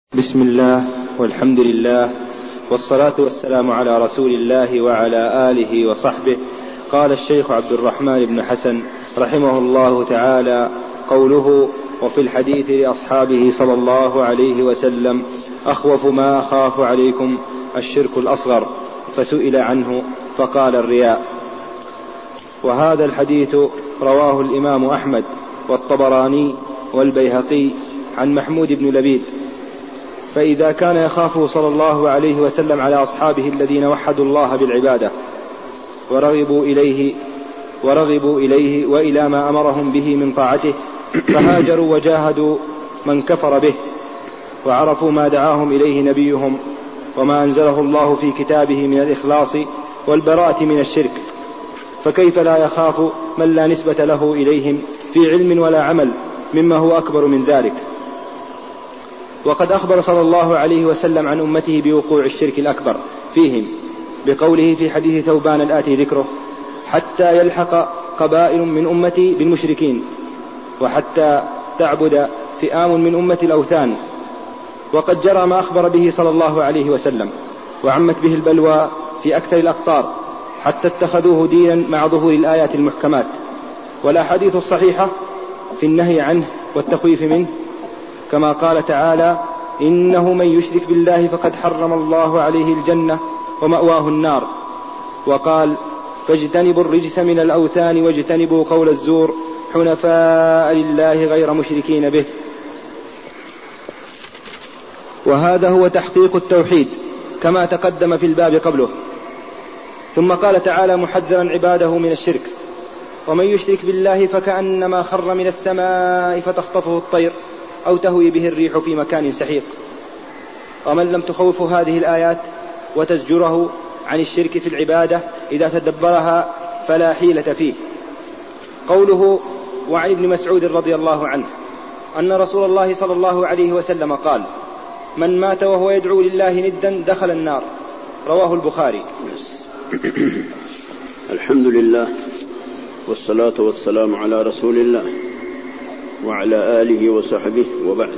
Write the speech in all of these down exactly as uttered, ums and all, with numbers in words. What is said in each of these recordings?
بسم الله والحمد لله والصلاة والسلام على رسول الله وعلى آله وصحبه. قال الشيخ عبد الرحمن بن حسن رحمه الله تعالى: قوله: وفي الحديث لأصحابه صلى الله عليه وسلم: أخوف ما أخاف عليكم الشرك الأصغر، فسئل عنه فقال: الرياء. وهذا الحديث رواه الإمام أحمد والطبراني والبيهقي عن محمود بن لبيد. فإذا كان يخافه صلى الله عليه وسلم على أصحابه الذين وحدوا الله بالعبادة ورغبوا إليه ورغبوا إليه وإلى ما أمرهم به من طاعته، فهاجروا وجاهدوا من كفر به وعرفوا ما دعاهم إليه نبيهم وما أنزله الله في كتابه من الإخلاص والبراءة من الشرك، فكيف لا يخاف من لا نسبة له إليهم في علم ولا عمل مما هو أكبر من ذلك؟ وقد أخبر صلى الله عليه وسلم عن أمته بوقوع الشرك الأكبر فيهم بقوله في حديث ثوبان الآتي ذكره: حتى يلحق قبائل من أمتي بالمشركين، وحتى تعبد فئام من أمة الأوثان. وقد جرى ما أخبر به صلى الله عليه وسلم، وعمت به البلوى في أكثر الأقطار حتى اتخذوه دينا مع ظهور الآيات المحكمات والأحاديث الصحيحة في النهي عنه والتخويف منه، كما قال تعالى: إنه من يشرك بالله فقد حرم الله عليه الجنة ومأواه النار. وقال: فاجتنبوا الرجس من الأوثان واجتنبوا قول الزور حنفاء لله غير مشركين به. وهذا هو تحقيق التوحيد كما تقدم في الباب قبله. ثم قال تعالى محذرا عباده من الشرك: ومن يشرك بالله فكأنما خر من السماء فتخطفه الطير أو تهوي به الريح في مكان سحيق. ومن لم تخوفه هذه الآيات وتزجره عن الشرك في العبادة إذا تدبرها فلا حيلة فيه. قوله: وعن ابن مسعود رضي الله عنه أن رسول الله صلى الله عليه وسلم قال: من مات وهو يدعو لله ندا دخل النار. رواه البخاري. الحمد لله والصلاة والسلام على رسول الله وعلى آله وصحبه، وبعد.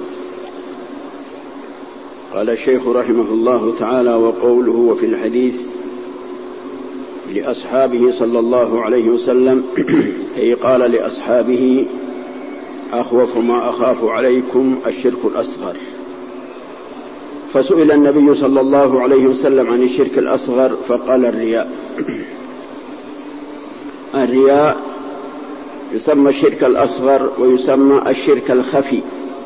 قال الشيخ رحمه الله تعالى: وقوله: وفي الحديث لأصحابه صلى الله عليه وسلم، أي قال لأصحابه: أخوف ما أخاف عليكم الشرك الأصغر. فسئل النبي صلى الله عليه وسلم عن الشرك الأصغر فقال: الرياء. الرياء يسمى الشرك الأصغر ويسمى الشرك الخفي،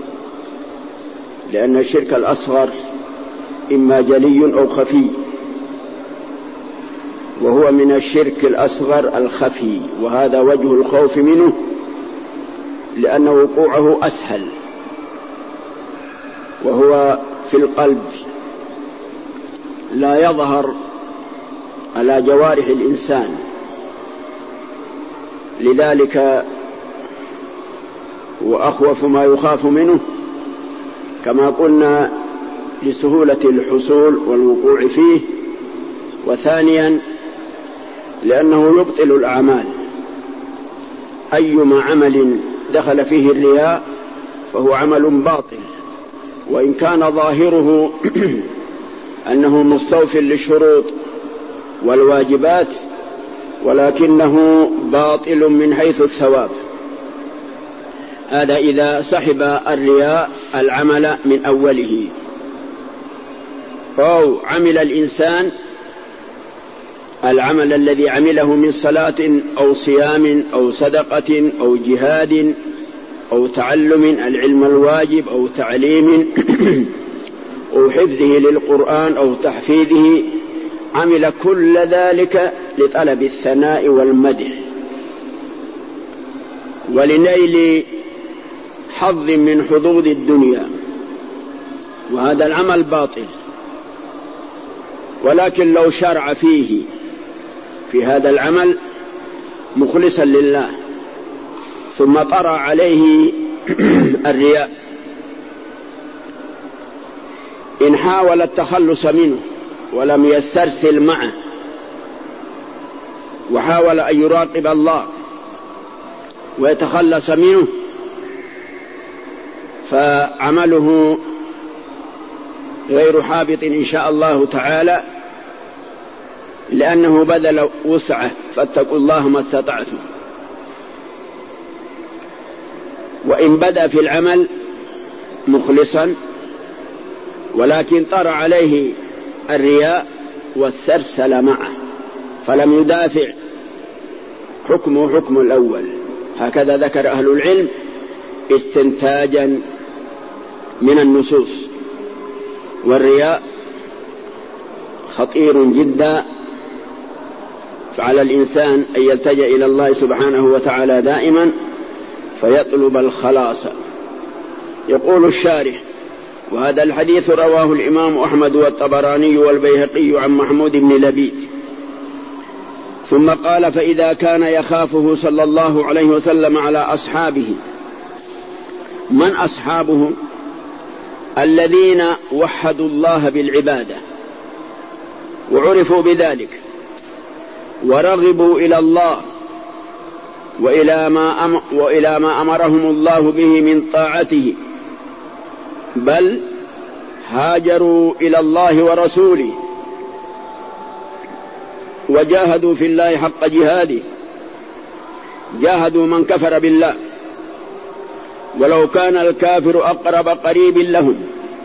لأن الشرك الأصغر إما جلي أو خفي، وهو من الشرك الأصغر الخفي، وهذا وجه الخوف منه لأن وقوعه أسهل، وهو في القلب لا يظهر على جوارح الإنسان، لذلك وأخوف ما يخاف منه كما قلنا لسهولة الحصول والوقوع فيه، وثانيا لأنه يبطل الأعمال. أيما عمل دخل فيه الرياء فهو عمل باطل، وإن كان ظاهره أنه مستوفٍ للشروط والواجبات، ولكنه باطل من حيث الثواب. هذا إذا سحب الرياء العمل من أوله، أو عمل الإنسان العمل الذي عمله من صلاة أو صيام أو صدقة أو جهاد أو تعلم العلم الواجب أو تعليم أو حفظه للقرآن أو تحفيظه، عمل كل ذلك لطلب الثناء والمدح ولنيل حظ من حظوظ الدنيا، وهذا العمل باطل. ولكن لو شرع فيه في هذا العمل مخلصا لله ثم طرأ عليه الرياء، إن حاول التخلص منه ولم يسترسل معه وحاول أن يراقب الله ويتخلص منه، فعمله غير حابط إن شاء الله تعالى، لأنه بذل وسعه، فاتقوا الله ما استطعتم. وإن بدأ في العمل مخلصا ولكن طرأ عليه الرياء واسترسل معه فلم يدافع، حكمه حكم الأول. هكذا ذكر أهل العلم استنتاجا من النصوص. والرياء خطير جدا، فعلى الإنسان أن يلتجأ إلى الله سبحانه وتعالى دائما فيطلب الخلاص. يقول الشارح: وهذا الحديث رواه الإمام أحمد والطبراني والبيهقي عن محمود بن لبيد. ثم قال: فإذا كان يخافه صلى الله عليه وسلم على أصحابه. من أصحابه؟ الذين وحدوا الله بالعبادة وعرفوا بذلك ورغبوا إلى الله وإلى ما, أم وإلى ما أمرهم الله به من طاعته، بل هاجروا إلى الله ورسوله وجاهدوا في الله حق جهاده، جاهدوا من كفر بالله ولو كان الكافر أقرب قريب لهم،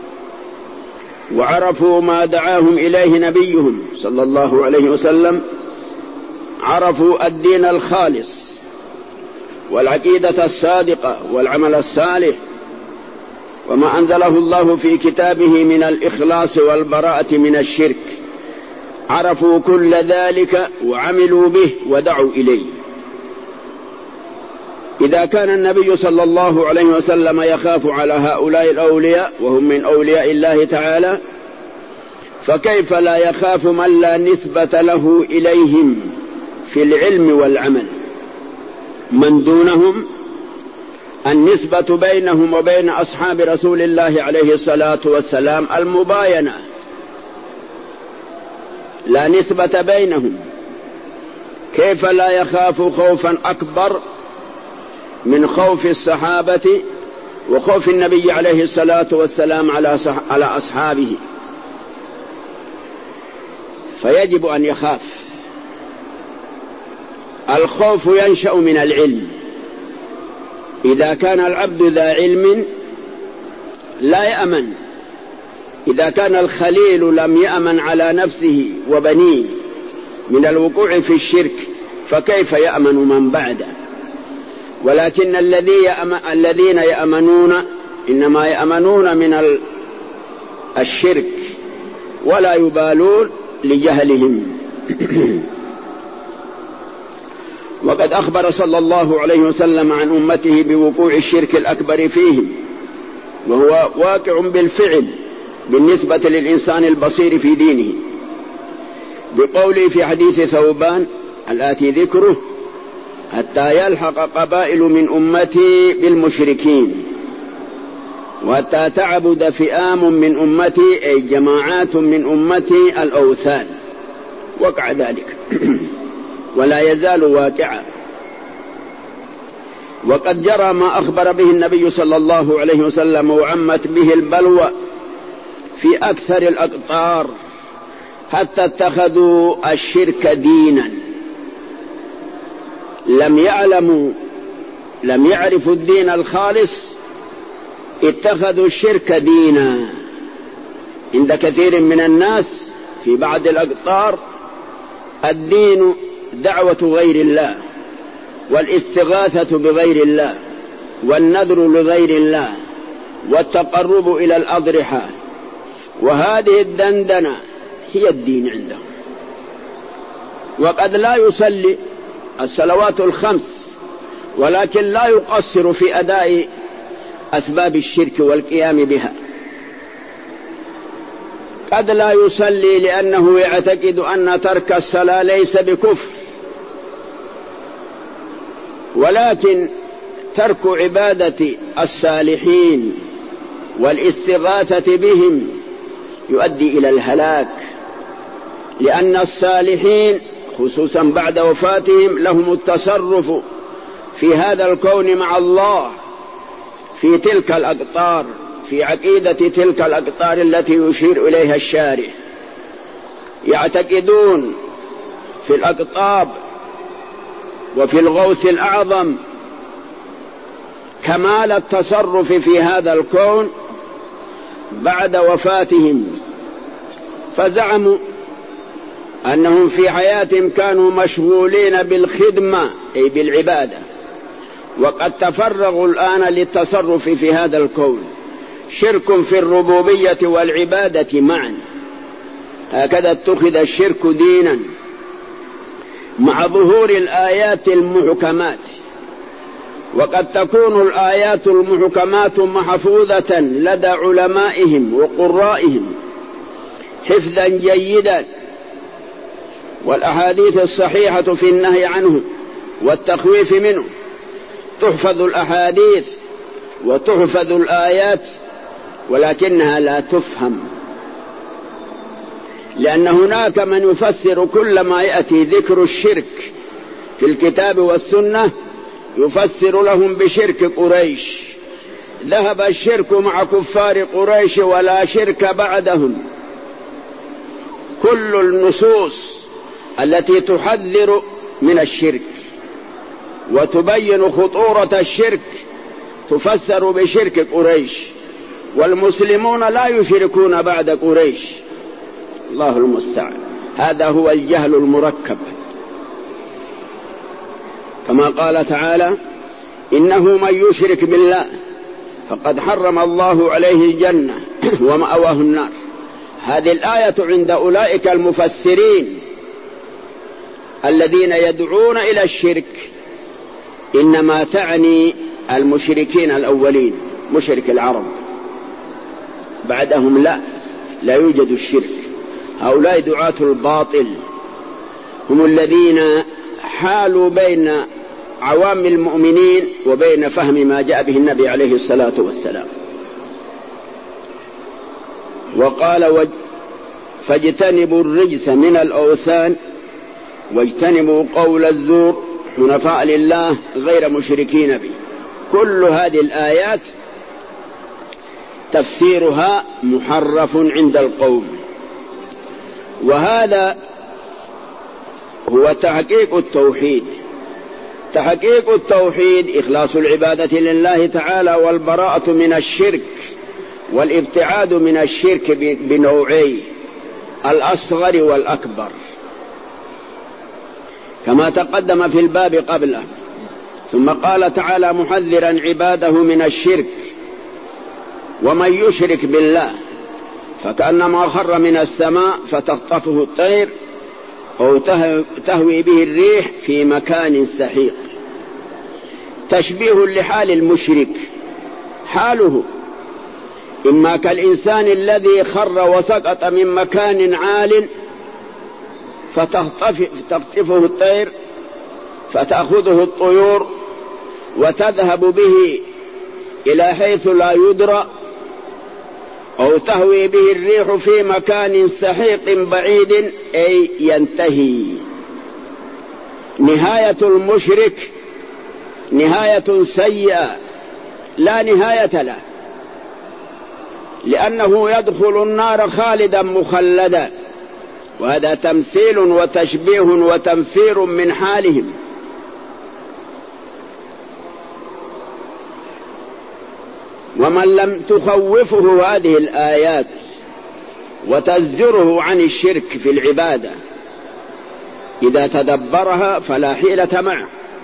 وعرفوا ما دعاهم إليه نبيهم صلى الله عليه وسلم، عرفوا الدين الخالص والعقيدة الصادقة والعمل الصالح وما أنزله الله في كتابه من الإخلاص والبراءة من الشرك، عرفوا كل ذلك وعملوا به ودعوا إليه. إذا كان النبي صلى الله عليه وسلم يخاف على هؤلاء الأولياء وهم من أولياء الله تعالى، فكيف لا يخاف من لا نسبة له إليهم في العلم والعمل؟ من دونهم النسبة بينهم وبين أصحاب رسول الله عليه الصلاة والسلام المباينة، لا نسبة بينهم. كيف لا يخاف خوفا أكبر من خوف الصحابة وخوف النبي عليه الصلاة والسلام على أصحابه؟ فيجب أن يخاف. الخوف ينشأ من العلم. إذا كان العبد ذا علم لا يأمن. إذا كان الخليل لم يأمن على نفسه وبنيه من الوقوع في الشرك، فكيف يأمن من بعده؟ ولكن الذي يأمن الذين يأمنون إنما يأمنون من الشرك ولا يبالون لجهلهم. وقد أخبر صلى الله عليه وسلم عن أمته بوقوع الشرك الأكبر فيهم، وهو واقع بالفعل بالنسبة للإنسان البصير في دينه، بقوله في حديث ثوبان الآتي ذكره: حتى يلحق قبائل من أمتي بالمشركين، وحتى تعبد فئام من أمتي أي جماعات من أمتي الأوثان. وقع ذلك ولا يزال واقعا. وقد جرى ما أخبر به النبي صلى الله عليه وسلم وعمت به البلوى في أكثر الأقطار، حتى اتخذوا الشرك دينا. لم يعلموا لم يعرفوا الدين الخالص، اتخذوا الشرك دينا. عند كثير من الناس في بعض الأقطار الدين دعوة غير الله، والاستغاثة بغير الله، والنذر لغير الله، والتقرب إلى الأضرحة، وهذه الدندنة هي الدين عندهم. وقد لا يصلي الصلوات الخمس، ولكن لا يقصر في أداء أسباب الشرك والقيام بها. قد لا يصلي لأنه يعتقد أن ترك الصلاة ليس بكفر، ولكن ترك عبادة الصالحين والاستغاثة بهم يؤدي إلى الهلاك، لأن الصالحين خصوصا بعد وفاتهم لهم التصرف في هذا الكون مع الله في تلك الأقطار، في عقيدة تلك الأقطار التي يشير إليها الشارح. يعتقدون في الأقطاب وفي الغوث الأعظم كمال التصرف في هذا الكون بعد وفاتهم، فزعموا أنهم في حياتهم كانوا مشغولين بالخدمة أي بالعبادة، وقد تفرغوا الآن للتصرف في هذا الكون. شرك في الربوبية والعبادة معا، هكذا اتخذ الشرك دينا مع ظهور الآيات المحكمات. وقد تكون الآيات المحكمات محفوظة لدى علمائهم وقرائهم حفظا جيدا، والأحاديث الصحيحة في النهي عنه والتخويف منه تحفظ الأحاديث وتحفظ الآيات، ولكنها لا تفهم، لأن هناك من يفسر كل ما يأتي ذكر الشرك في الكتاب والسنة يفسر لهم بشرك قريش. ذهب الشرك مع كفار قريش ولا شرك بعدهم. كل النصوص التي تحذر من الشرك وتبين خطورة الشرك تفسر بشرك قريش، والمسلمون لا يشركون بعد قريش. الله المستعان. هذا هو الجهل المركب، كما قال تعالى: إنه من يشرك بالله فقد حرم الله عليه الجنة ومأواه النار. هذه الآية عند أولئك المفسرين الذين يدعون إلى الشرك إنما تعني المشركين الأولين، مشرك العرب، بعدهم لا لا يوجد الشرك. هؤلاء دعاة الباطل هم الذين حالوا بين عوام المؤمنين وبين فهم ما جاء به النبي عليه الصلاة والسلام. وقال: فاجتنبوا الرجس من الأوثان واجتنبوا قول الزور حنفاء لله غير مشركين به. كل هذه الآيات تفسيرها محرف عند القوم، وهذا هو تحقيق التوحيد. تحقيق التوحيد إخلاص العبادة لله تعالى والبراءة من الشرك والابتعاد من الشرك بنوعي الأصغر والأكبر كما تقدم في الباب قبله. ثم قال تعالى محذرا عباده من الشرك: ومن يشرك بالله فكأنما خر من السماء فتخطفه الطير أو تهوي به الريح في مكان سحيق. تشبيه لحال المشرك، حاله إما كالإنسان الذي خر وسقط من مكان عال فتخطفه الطير فتأخذه الطيور وتذهب به إلى حيث لا يدرى، أو تهوي به الريح في مكان سحيق بعيد أي ينتهي. نهاية المشرك نهاية سيئة لا نهاية له، لأنه يدخل النار خالدا مخلدا، وهذا تمثيل وتشبيه وتنفير من حالهم. ومن لم تخوفه هذه الآيات وتزجره عن الشرك في العبادة إذا تدبرها فلا حيلة معه.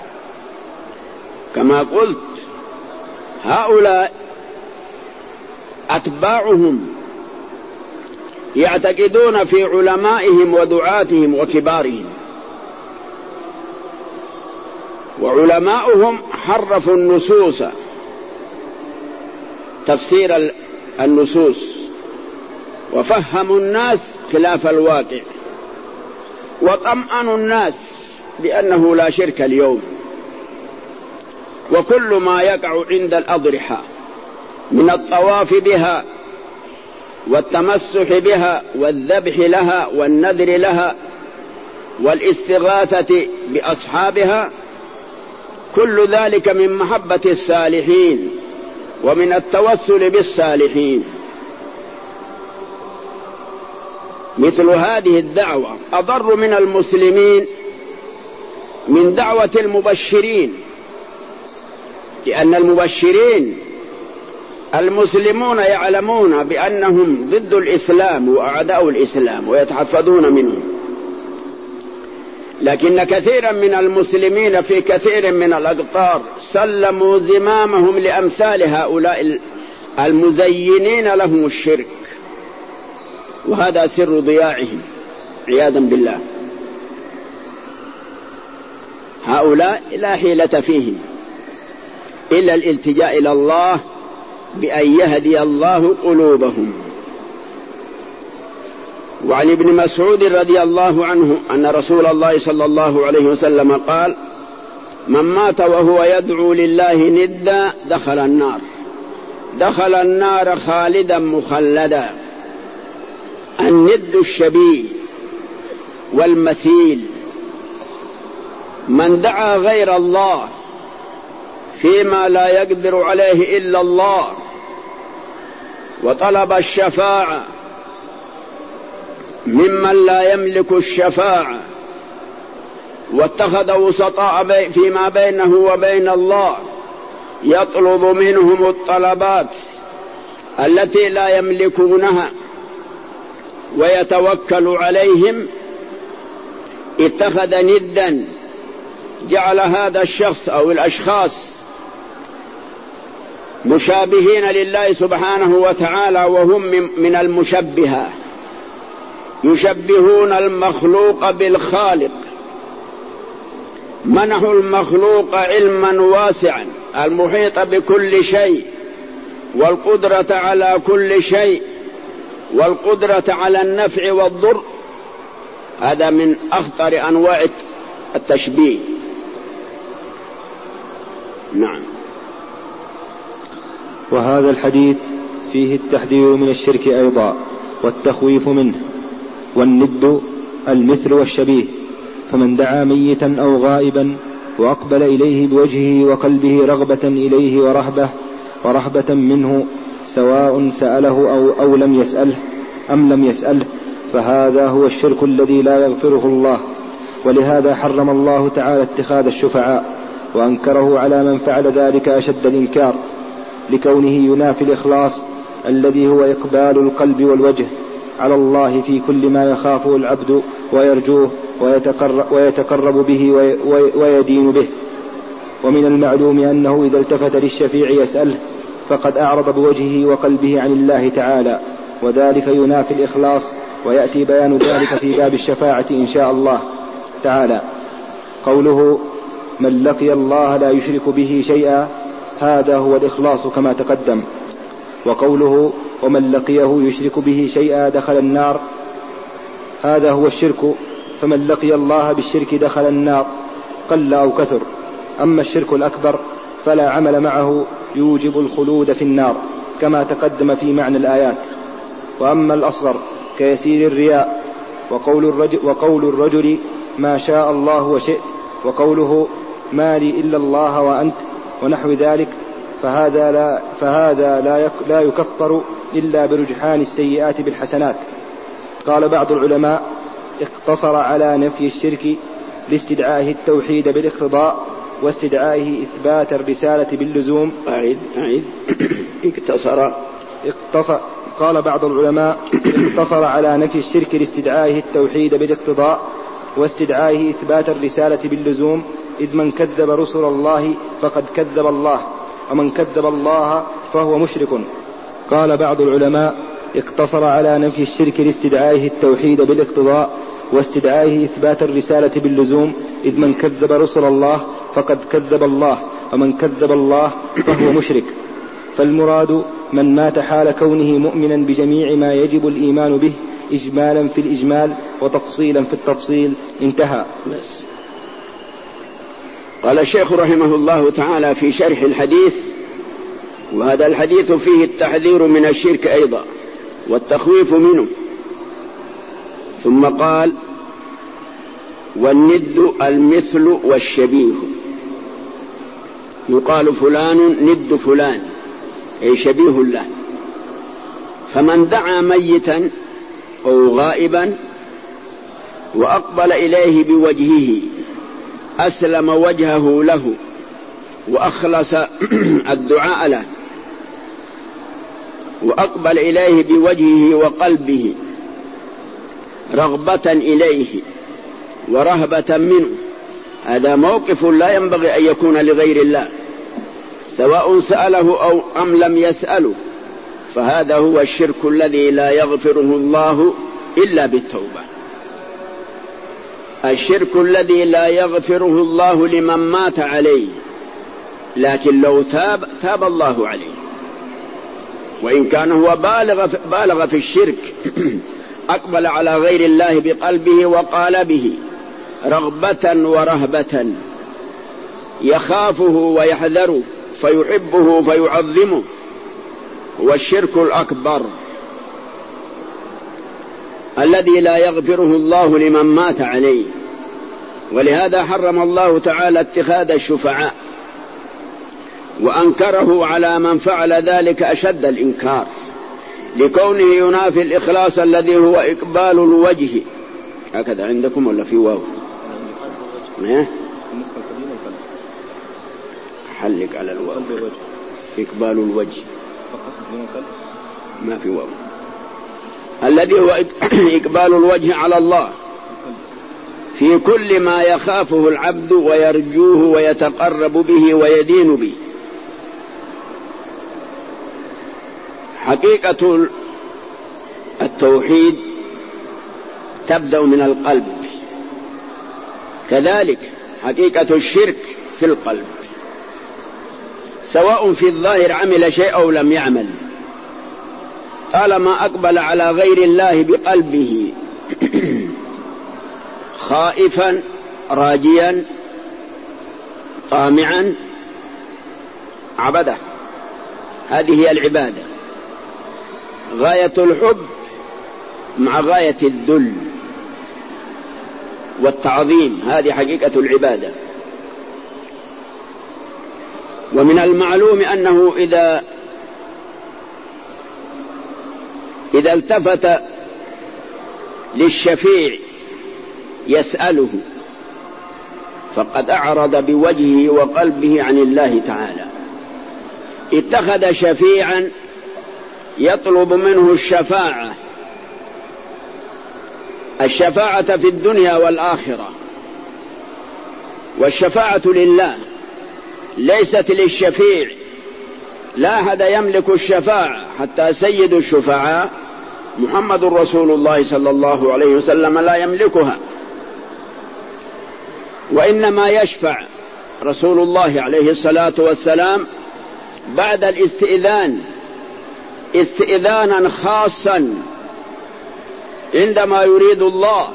كما قلت هؤلاء أتباعهم يعتقدون في علمائهم ودعاتهم وكبارهم، وعلماؤهم حرفوا النصوص تفسير النصوص وفهموا الناس خلاف الواقع، وطمأنوا الناس بأنه لا شرك اليوم. وكل ما يقع عند الأضرحة من الطواف بها والتمسح بها والذبح لها والنذر لها والاستغاثة بأصحابها، كل ذلك من محبة الصالحين ومن التوسل بالصالحين. مثل هذه الدعوة أضر من المسلمين من دعوة المبشرين، لأن المبشرين المسلمون يعلمون بأنهم ضد الإسلام وأعداء الإسلام ويتحفظون منهم، لكن كثيرا من المسلمين في كثير من الأقطار سلموا زمامهم لأمثال هؤلاء المزينين لهم الشرك، وهذا سر ضياعهم عياذا بالله. هؤلاء لا حيلة فيهم إلا الالتجاء إلى الله بأن يهدي الله قلوبهم. وعن ابن مسعود رضي الله عنه أن رسول الله صلى الله عليه وسلم قال: من مات وهو يدعو لله ندا دخل النار، دخل النار خالدا مخلدا. الند الشبيه والمثيل، من دعا غير الله فيما لا يقدر عليه إلا الله، وطلب الشفاعة ممن لا يملك الشفاعة، واتخذ وسطاء فيما بينه وبين الله يطلب منهم الطلبات التي لا يملكونها ويتوكل عليهم، اتخذ ندا، جعل هذا الشخص أو الأشخاص مشابهين لله سبحانه وتعالى، وهم من المشبهة، يشبهون المخلوق بالخالق. منحوا المخلوق علما واسعا المحيط بكل شيء، والقدرة على كل شيء، والقدرة على النفع والضر. هذا من أخطر أنواع التشبيه. نعم. وهذا الحديث فيه التحذير من الشرك أيضا والتخويف منه. والند المثل والشبيه، فمن دعا ميتا أو غائبا وأقبل إليه بوجهه وقلبه رغبة إليه ورهبة ورهبة منه، سواء سأله أو, أو لم يسأله أم لم يسأله، فهذا هو الشرك الذي لا يغفره الله. ولهذا حرم الله تعالى اتخاذ الشفعاء، وأنكره على من فعل ذلك أشد الإنكار، لكونه ينافي الإخلاص الذي هو إقبال القلب والوجه على الله في كل ما يخافه العبد ويرجوه ويتقرب, ويتقرب به ويدين به. ومن المعلوم أنه إذا التفت للشفيع يسأله فقد أعرض بوجهه وقلبه عن الله تعالى، وذلك ينافي الإخلاص، ويأتي بيان ذلك في باب الشفاعة إن شاء الله تعالى. قوله من لقي الله لا يشرك به شيئا، هذا هو الإخلاص كما تقدم. وقوله ومن لقيه يشرك به شيئا دخل النار، هذا هو الشرك، فمن لقي الله بالشرك دخل النار قل أو كثر. أما الشرك الأكبر فلا عمل معه يوجب الخلود في النار كما تقدم في معنى الآيات. وأما الأصغر كيسير الرياء، وقول الرجل, وقول الرجل ما شاء الله وشئت، وقوله ما لي إلا الله وأنت، ونحو ذلك، فهذا لا, فهذا لا, لا يكفر إلا برجحان السيئات بالحسنات. قال بعض العلماء اقتصر على نفي الشرك لاستدعائه التوحيد بالاقتضاء، واستدعائه إثبات الرسالة باللزوم. أعيد أعيد اقتصر اقتصر قال بعض العلماء اقتصر على نفي الشرك لاستدعائه التوحيد بالاقتضاء، واستدعائه إثبات الرسالة باللزوم، إذ من كذب رسل الله فقد كذب الله، ومن كذب الله فهو مشرك. قال بعض العلماء اقتصر على نفي الشرك لاستدعائه التوحيد بالاقتضاء، واستدعائه إثبات الرسالة باللزوم، إذ من كذب رسل الله فقد كذب الله، ومن كذب الله فهو مشرك. فالمراد من مات حال كونه مؤمنا بجميع ما يجب الإيمان به إجمالا في الإجمال وتفصيلا في التفصيل. انتهى. بس. قال الشيخ رحمه الله تعالى في شرح الحديث: وهذا الحديث فيه التحذير من الشرك أيضا والتخويف منه. ثم قال: والند المثل والشبيه، يقال فلان ند فلان، أي شبيه له. فمن دعا ميتا أو غائبا وأقبل إليه بوجهه أسلم وجهه له وأخلص الدعاء له، وأقبل إليه بوجهه وقلبه رغبة إليه ورهبة منه، هذا موقف لا ينبغي أن يكون لغير الله، سواء سأله أو أم لم يسأله، فهذا هو الشرك الذي لا يغفره الله إلا بالتوبة. الشرك الذي لا يغفره الله لمن مات عليه، لكن لو تاب تاب الله عليه، وإن كان هو بالغ بالغ في الشرك أقبل على غير الله بقلبه وقالبه رغبة ورهبة، يخافه ويحذره فيحبه فيعظمه، هو الشرك الأكبر الذي لا يغفره الله لمن مات عليه. ولهذا حرم الله تعالى اتخاذ الشفعاء، وأنكره على من فعل ذلك أشد الإنكار، لكونه ينافي الإخلاص الذي هو إقبال الوجه. هكذا عندكم ولا في واو؟ حلق على الواو، إقبال الوجه ما في واو، الذي هو إقبال الوجه على الله في كل ما يخافه العبد ويرجوه ويتقرب به ويدين به. حقيقة التوحيد تبدأ من القلب، كذلك حقيقة الشرك في القلب، سواء في الظاهر عمل شيء أو لم يعمل، طالما أقبل على غير الله بقلبه خائفا راجيا طامعا عبده. هذه هي العبادة، غاية الحب مع غاية الذل والتعظيم، هذه حقيقة العبادة. ومن المعلوم أنه إذا إذا التفت للشفيع يسأله فقد أعرض بوجهه وقلبه عن الله تعالى. اتخذ شفيعا يطلب منه الشفاعة، الشفاعة في الدنيا والآخرة، والشفاعة لله ليست للشفيع، لا أحد يملك الشفاعة، حتى سيد الشفعاء محمد رسول الله صلى الله عليه وسلم لا يملكها، وإنما يشفع رسول الله عليه الصلاة والسلام بعد الاستئذان استئذانا خاصا، عندما يريد الله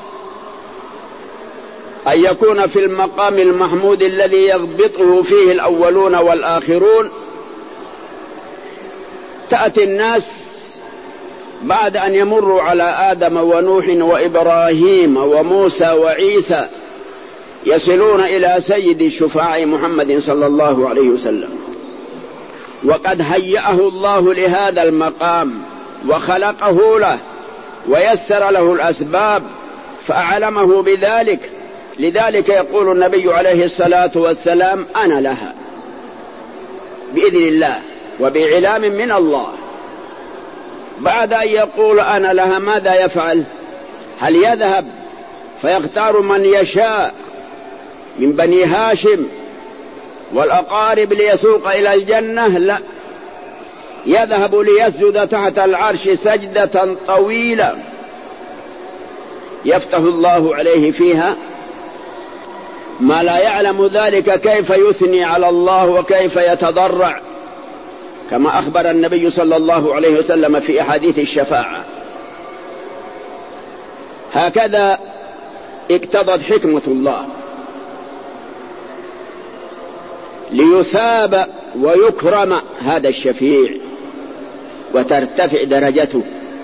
أن يكون في المقام المحمود الذي يغبطه فيه الأولون والآخرون. تأتي الناس بعد أن يمروا على آدم ونوح وإبراهيم وموسى وعيسى يصلون إلى سيد الشفعاء محمد صلى الله عليه وسلم، وقد هيأه الله لهذا المقام وخلقه له ويسر له الأسباب فأعلمه بذلك. لذلك يقول النبي عليه الصلاة والسلام أنا لها بإذن الله وبإعلام من الله. بعد أن يقول أنا لها ماذا يفعل؟ هل يذهب فيختار من يشاء من بني هاشم والأقارب ليسوق إلى الجنة؟ لا، يذهب ليسجد تحت العرش سجدة طويلة يفتح الله عليه فيها ما لا يعلم ذلك كيف يثني على الله وكيف يتضرع، كما أخبر النبي صلى الله عليه وسلم في أحاديث الشفاعة. هكذا اقتضت حكمة الله ليثاب ويكرم هذا الشفيع وترتفع درجته،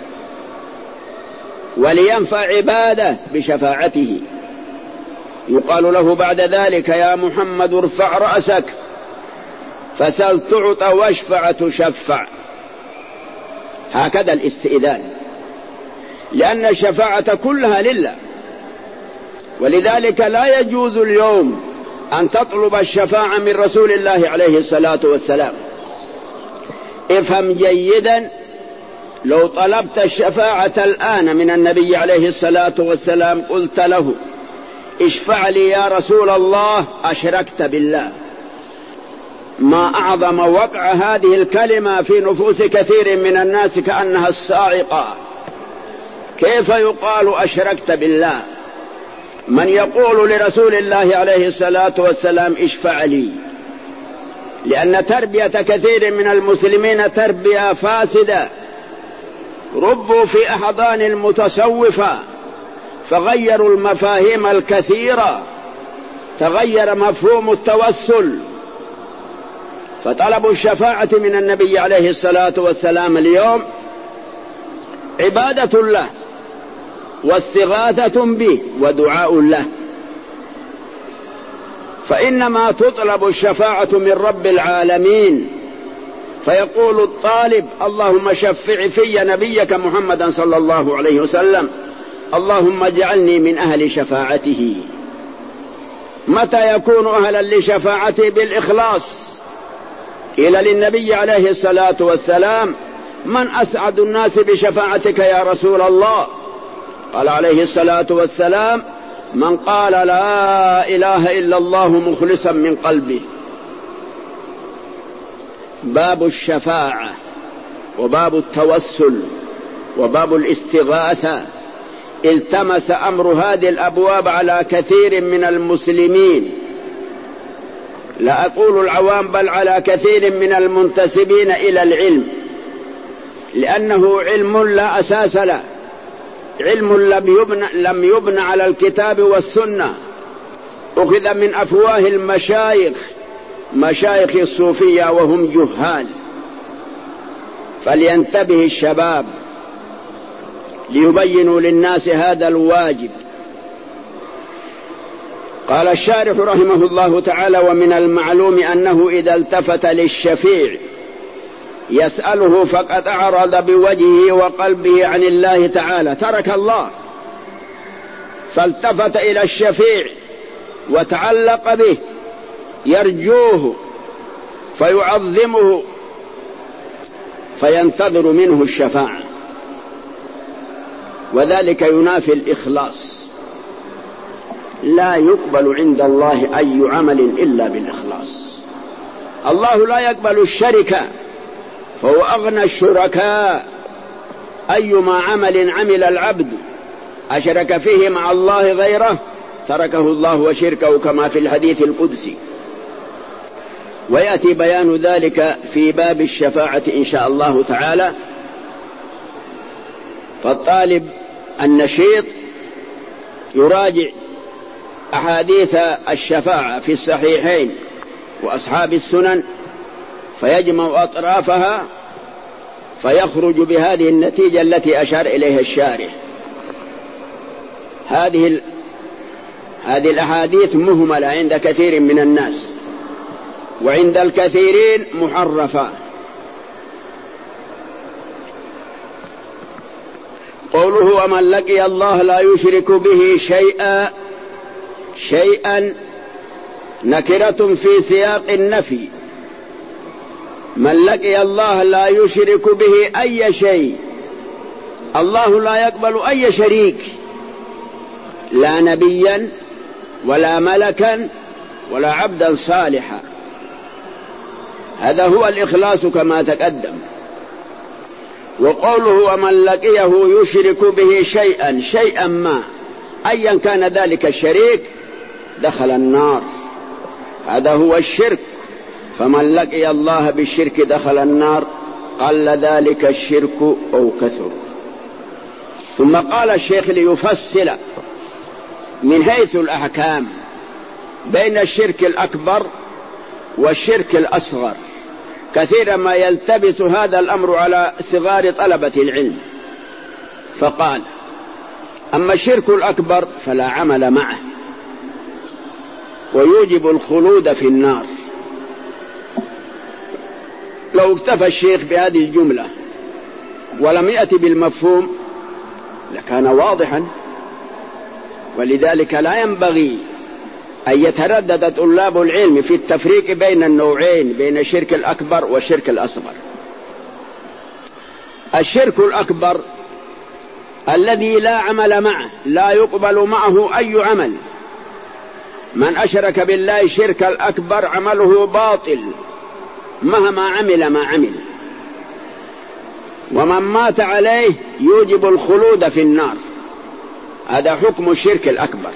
ولينفع عباده بشفاعته. يقال له بعد ذلك يا محمد ارفع رأسك فسل تعط واشفع تشفع. هكذا الاستئذان، لأن الشفاعة كلها لله، ولذلك لا يجوز اليوم أن تطلب الشفاعة من رسول الله عليه الصلاة والسلام. افهم جيدا، لو طلبت الشفاعة الآن من النبي عليه الصلاة والسلام قلت له اشفع لي يا رسول الله، أشركت بالله. ما أعظم وقع هذه الكلمة في نفوس كثير من الناس كأنها الصاعقة. كيف يقال أشركت بالله؟ من يقول لرسول الله عليه الصلاة والسلام اشفع لي؟ لأن تربية كثير من المسلمين تربية فاسدة، ربوا في أحضان المتصوفة فغيروا المفاهيم الكثيرة، تغير مفهوم التوسل، فطلبوا الشفاعة من النبي عليه الصلاة والسلام اليوم عبادة له واستغاثة به ودعاء له. فإنما تطلب الشفاعة من رب العالمين، فيقول الطالب اللهم شفع في نبيك محمدا صلى الله عليه وسلم، اللهم اجعلني من أهل شفاعته. متى يكون أهلا لشفاعته؟ بالإخلاص. قيل للنبي عليه الصلاة والسلام من أسعد الناس بشفاعتك يا رسول الله؟ قال عليه الصلاة والسلام من قال لا إله إلا الله مخلصا من قلبه. باب الشفاعة وباب التوسل وباب الاستغاثة التمس أمر هذه الأبواب على كثير من المسلمين، لا أقول العوام بل على كثير من المنتسبين إلى العلم، لأنه علم لا أساس له، علم لم يبنى, لم يبنى على الكتاب والسنة، أخذ من أفواه المشايخ مشايخ الصوفية وهم جهال. فلينتبه الشباب ليبينوا للناس هذا الواجب. قال الشارح رحمه الله تعالى ومن المعلوم أنه إذا التفت للشفيع يسأله فقد أعرض بوجهه وقلبه عن الله تعالى، ترك الله فالتفت إلى الشفيع وتعلق به يرجوه فيعظمه فينتظر منه الشفاعة، وذلك ينافي الإخلاص. لا يقبل عند الله أي عمل إلا بالإخلاص. الله لا يقبل الشركة فهو أغنى الشركاء. أيما عمل عمل العبد أشرك فيه مع الله غيره تركه الله وشركه، كما في الحديث القدسي، ويأتي بيان ذلك في باب الشفاعة إن شاء الله تعالى. فالطالب النشيط يراجع أحاديث الشفاعة في الصحيحين وأصحاب السنن فيجمع أطرافها فيخرج بهذه النتيجة التي أشار إليها الشارح. هذه هذه الأحاديث مهملة عند كثير من الناس، وعند الكثيرين محرفة. قوله ومن لقي الله لا يشرك به شيئا، شيئا نكرة في سياق النفي. من لقي الله لا يشرك به أي شيء، الله لا يقبل أي شريك، لا نبيا ولا ملكا ولا عبدا صالحا. هذا هو الإخلاص كما تقدم. وقوله ومن لقيه يشرك به شيئا، شيئا ما أيا كان ذلك الشريك دخل النار، هذا هو الشرك. فمن لقي الله بالشرك دخل النار، قل ذلك الشرك أو كثر. ثم قال الشيخ ليفصل من حيث الأحكام بين الشرك الأكبر والشرك الأصغر. كثيرا ما يلتبس هذا الأمر على صغار طلبة العلم، فقال أما الشرك الأكبر فلا عمل معه ويوجب الخلود في النار. لو اكتفى الشيخ بهذه الجملة ولم يأتي بالمفهوم لكان واضحا. ولذلك لا ينبغي أن يتردد طلاب العلم في التفريق بين النوعين، بين الشرك الأكبر والشرك الأصغر. الشرك الأكبر الذي لا عمل معه، لا يقبل معه أي عمل. من أشرك بالله شرك الأكبر عمله باطل مهما عمل ما عمل، ومن مات عليه يوجب الخلود في النار. هذا حكم الشرك الأكبر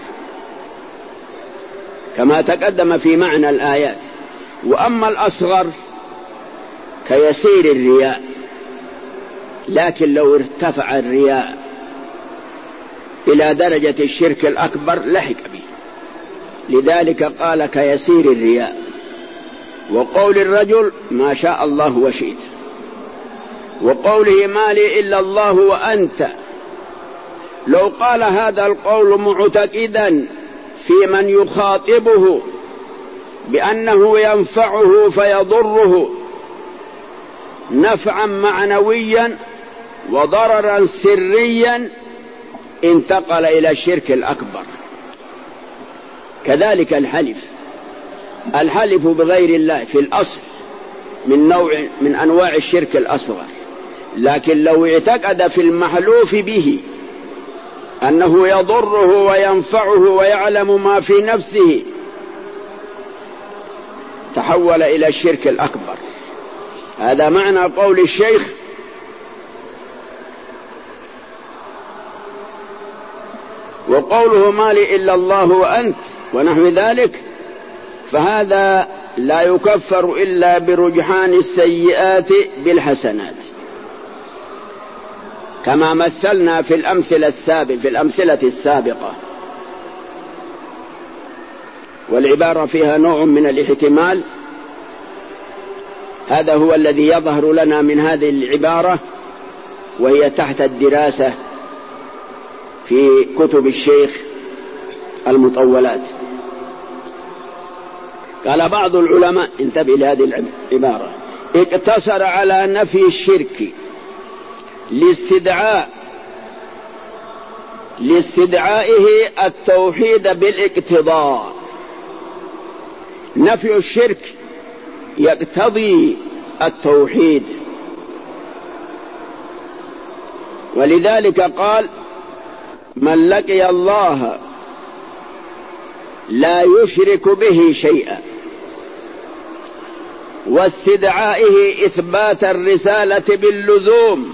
كما تقدم في معنى الآيات. وأما الأصغر كيسير الرياء، لكن لو ارتفع الرياء إلى درجة الشرك الأكبر لحق به، لذلك قال كيسير الرياء. وقول الرجل ما شاء الله وشئت، وقوله ما لي إلا الله وأنت، لو قال هذا القول معتقدا في من يخاطبه بأنه ينفعه فيضره نفعا معنويا وضررا سريا انتقل إلى الشرك الأكبر. كذلك الحلف، الحلف بغير الله في الأصل من نوع من أنواع الشرك الأصغر، لكن لو اعتقد في المحلوف به أنه يضره وينفعه ويعلم ما في نفسه تحول إلى الشرك الأكبر. هذا معنى قول الشيخ وقوله ما لي إلا الله وأنت ونحو ذلك، فهذا لا يكفر إلا برجحان السيئات بالحسنات، كما مثلنا في الأمثلة السابقة في الأمثلة السابقة. والعبارة فيها نوع من الاحتمال، هذا هو الذي يظهر لنا من هذه العبارة، وهي تحت الدراسة في كتب الشيخ المطولات. قال بعض العلماء، انتبه لهذه العبارة، اقتصر على نفي الشرك لاستدعاء لاستدعائه التوحيد بالاقتضاء. نفي الشرك يقتضي التوحيد، ولذلك قال من لقي الله لا يشرك به شيئا، واستدعائه إثبات الرسالة باللزوم.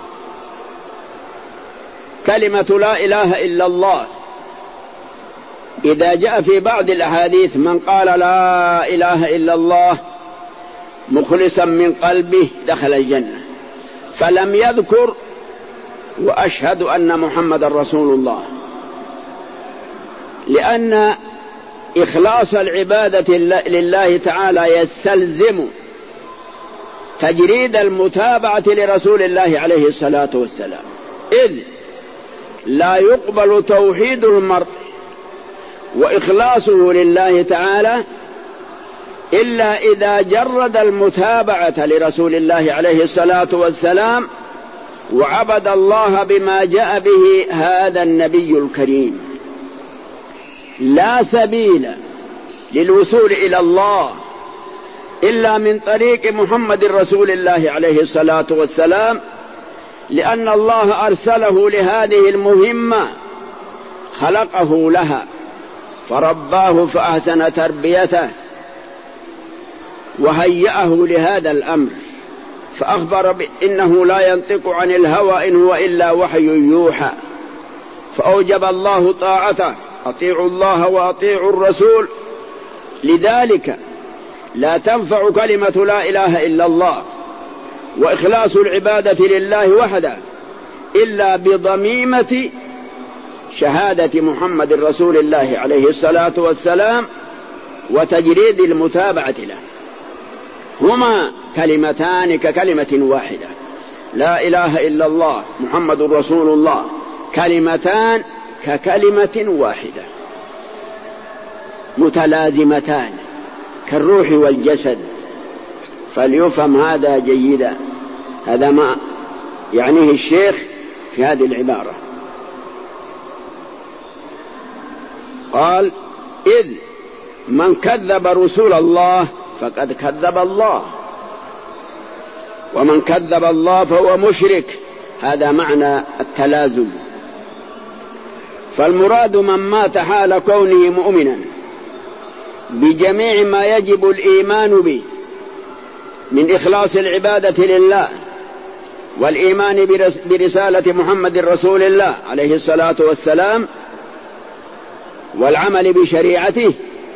كلمة لا إله إلا الله إذا جاء في بعض الأحاديث من قال لا إله إلا الله مخلصا من قلبه دخل الجنة، فلم يذكر وأشهد أن محمد رسول الله، لأن إخلاص العبادة لله تعالى يستلزم تجريد المتابعة لرسول الله عليه الصلاة والسلام، إذ لا يقبل توحيد المرء وإخلاصه لله تعالى إلا إذا جرد المتابعة لرسول الله عليه الصلاة والسلام وعبد الله بما جاء به هذا النبي الكريم. لا سبيل للوصول إلى الله إلا من طريق محمد رسول الله عليه الصلاة والسلام، لأن الله أرسله لهذه المهمة، خلقه لها فرباه فأحسن تربيته وهيأه لهذا الأمر، فأخبر بأنه لا ينطق عن الهوى إن هو إلا وحي يوحى، فأوجب الله طاعته، أطيعوا الله وأطيعوا الرسول. لذلك لا تنفع كلمة لا إله إلا الله وإخلاص العبادة لله وحده إلا بضميمة شهادة محمد رسول الله عليه الصلاة والسلام وتجريد المتابعة له. هما كلمتان ككلمة واحدة، لا إله إلا الله محمد رسول الله، كلمتان ككلمة واحدة متلازمتان كالروح والجسد، فليفهم هذا جيدا، هذا ما يعنيه الشيخ في هذه العبارة. قال: إذ من كذب رسول الله فقد كذب الله، ومن كذب الله فهو مشرك. هذا معنى التلازم. فالمراد من مات حال كونه مؤمنا بجميع ما يجب الإيمان به من إخلاص العبادة لله، والإيمان برسالة محمد رسول الله عليه الصلاة والسلام، والعمل بشريعته،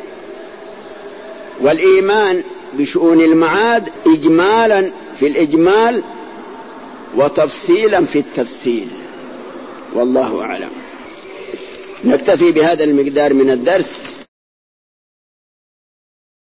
والإيمان بشؤون المعاد إجمالا في الإجمال وتفصيلا في التفصيل. والله أعلم. نكتفي بهذا المقدار من الدرس.